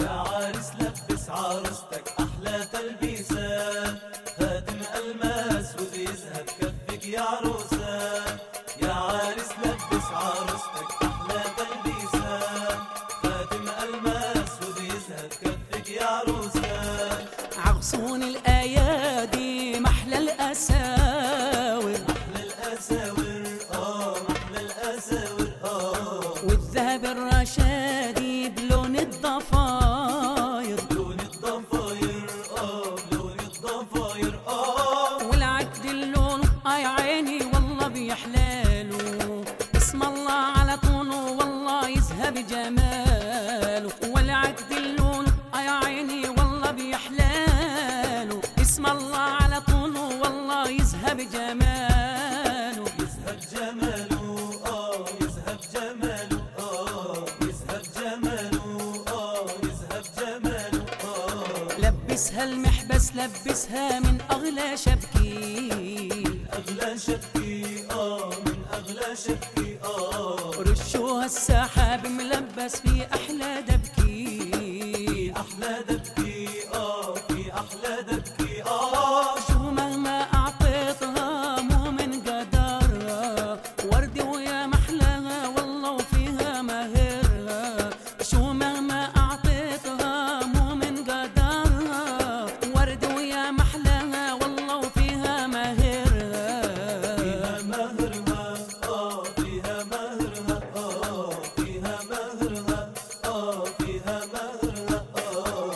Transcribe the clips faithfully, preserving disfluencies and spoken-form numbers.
يا عريس لبس عروستك أحلى تلبيسة، خاتم ألماس وبيزهد كفك يا عروسة. يا عريس لبس عروستك أحلى تلبيسة، خاتم ألماس وبيزهد كفك يا عروسة. عغصون الأيادي محلى الأساور، محلى الأساور آه محلى الأساور آه، والذهب الرشادي بلون الضفاير، بلون الضفاير آه بلون الضفاير آه، والعقد اللون آه يا عيني والله بيحلاله، اسم الله على طوله والله يزهب جماله. والعقد اللون آه يا عيني والله بيحلاله، اسم الله على طوله والله يزهب جماله. يزهب جماله آه يزهب جماله آه يزهب جماله آه يزهب جماله آه. لبسها المحبس لبسها من أغلى شبكي، أغلى شبكي آه من أغلى شبكي آه، رشوها السحاب ملبس في أحلى دبكي، أحلى دبكي آه في أحلى دبكي آه. شو مهما أعطيتها مو من قدرها، وردي ويا محلاها والله وفيها ماهرها. شو مهما أعطيتها مو من قدرها، وردي ويا محلاها والله وفيها ماهرها. فيها مهرها آه فيها مهرها آه فيها مهرها آه فيها مهرها آه.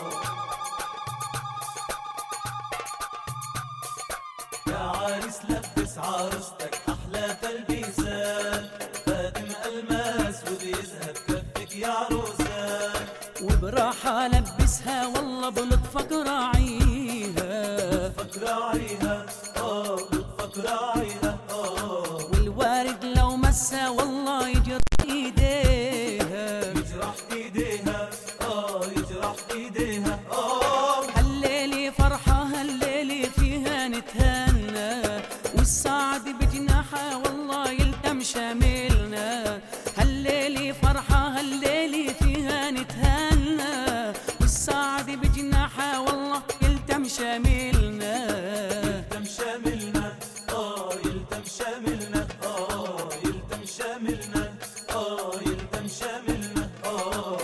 يا عريس لبس عروستك أحلى تلبيسة، خاتم ألماس وبيزهد كفك يا عروسة. وبراحة لبسها والله بلطفك راعيها، لطفك راعيها آه لطفك راعيها آه، والوارد لو مسها والله يجرح ايديها، يجرح ايديها آه يجرح ايديها آه. هالليلي فرحة هالليلي فيها نتهنى، والسعد بجناحها والله يلتم شاملنا. هالليلي فرحة هالليلي فيها نتهنى، والسعد بجناحها والله يلتم شاملنا. يلتم شاملنا آه يلتم شاملنا آه يلتم شاملنا آه يلتم شاملنا آه.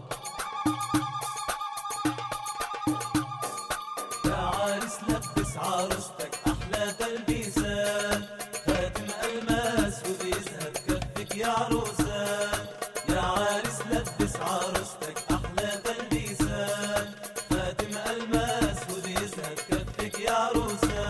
يا عريس لبس عروستك أحلى تلبيسة، خاتم ألماس وبيزهد كفك يا عروسة. يا عريس لبس عروستك أحلى تلبيسة، خاتم ألماس وبيزهد كفك يا عروسة.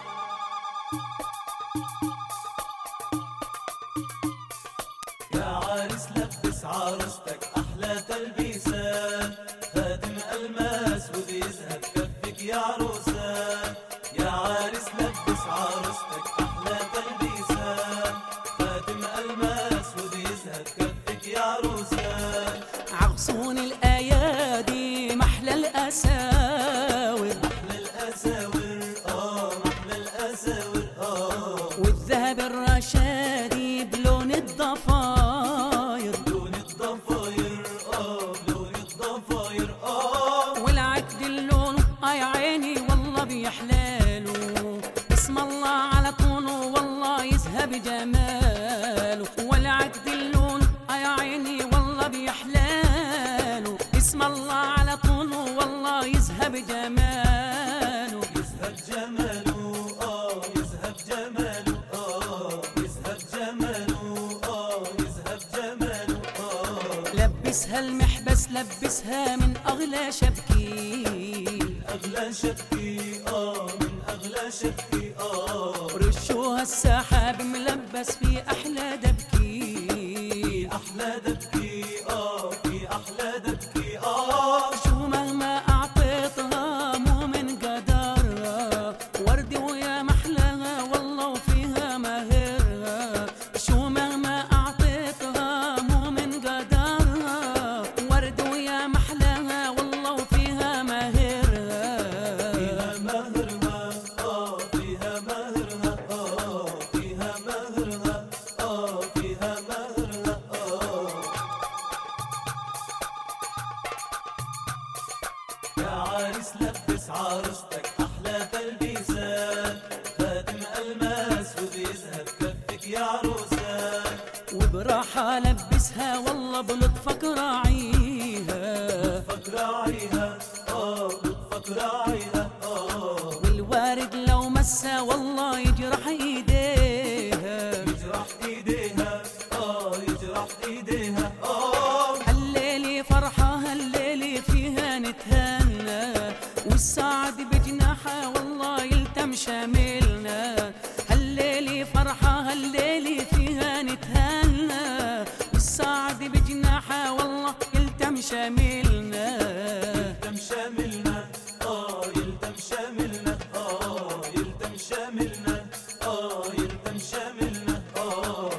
يا عريس لبس عروستك أحلى تلبيسة، خاتم ألماس وبيزهد كفك يا عروسة. يا عريس لبس عروستك أحلى تلبيسة، خاتم ألماس وبيزهد كفك يا عروسة. عغصون الأيادي محلى الأساور، محلى الأساور آه محلى الأساور آه، والذهب الرشادي بلون الضفاير، لون الضفاير آه لون الضفاير آه. والعقد اللون آه يا عيني والله بيحلاله، اسم الله على طوله والله يزهب جماله. والعقد اللون آه يا عيني والله بيحلاله، اسم الله على طوله والله يزهب جماله. يزهب جماله آه يزهب جماله آه يزهب جماله آه يزهب جماله آه. لبسها المحبس لبسها من أغلى شبكي، أغلى شبكي آه من أغلى شبكي آه، رشوها السحاب ملبس في أحلى دبكي، أحلى دبكي آه في أحلى دبكي آه. شو مهما أعطيتها مو من قدرها، وردي ويا محلاها والله وفيها ماهرها. شو مهما أعطيتها مو من قدرها، وردي ويا محلاها والله وفيها ماهرها. فيها مهرها آه فيها مهرها آه فيها مهرها آه فيها مهرها آه. يا عريس لبس عروستك أحلى تلبيسات، خاتم ألماس وبيذهب كفك يا عروسات، وبراحة لبسها والله بلطفك راعيها، لطفك راعيها اه لطفك راعيها اه، والوارد لو مسها والله يجرح ايديها، يجرح ايديها اه يجرح ايديها اه. هالليلة فرحة هالليلة فيها نتهنى، والسعد بجناحها والله يلتم شاملنا، هالليلة فرحة هالليلة فيها نتهنى، والسعد بجناحها والله يلتم شاملنا، يلتم شاملنا اه يلتم شاملنا اه يلتم شاملنا اه يلتم شاملنا اه.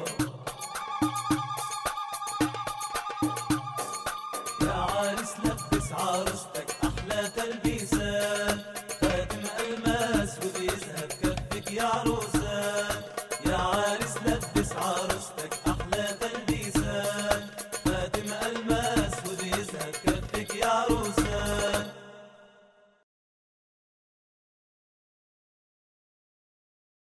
يا عريس لبس عروستك أحلى تلبيسات، خاتم ألماس وبيذهب كفك يا عروس،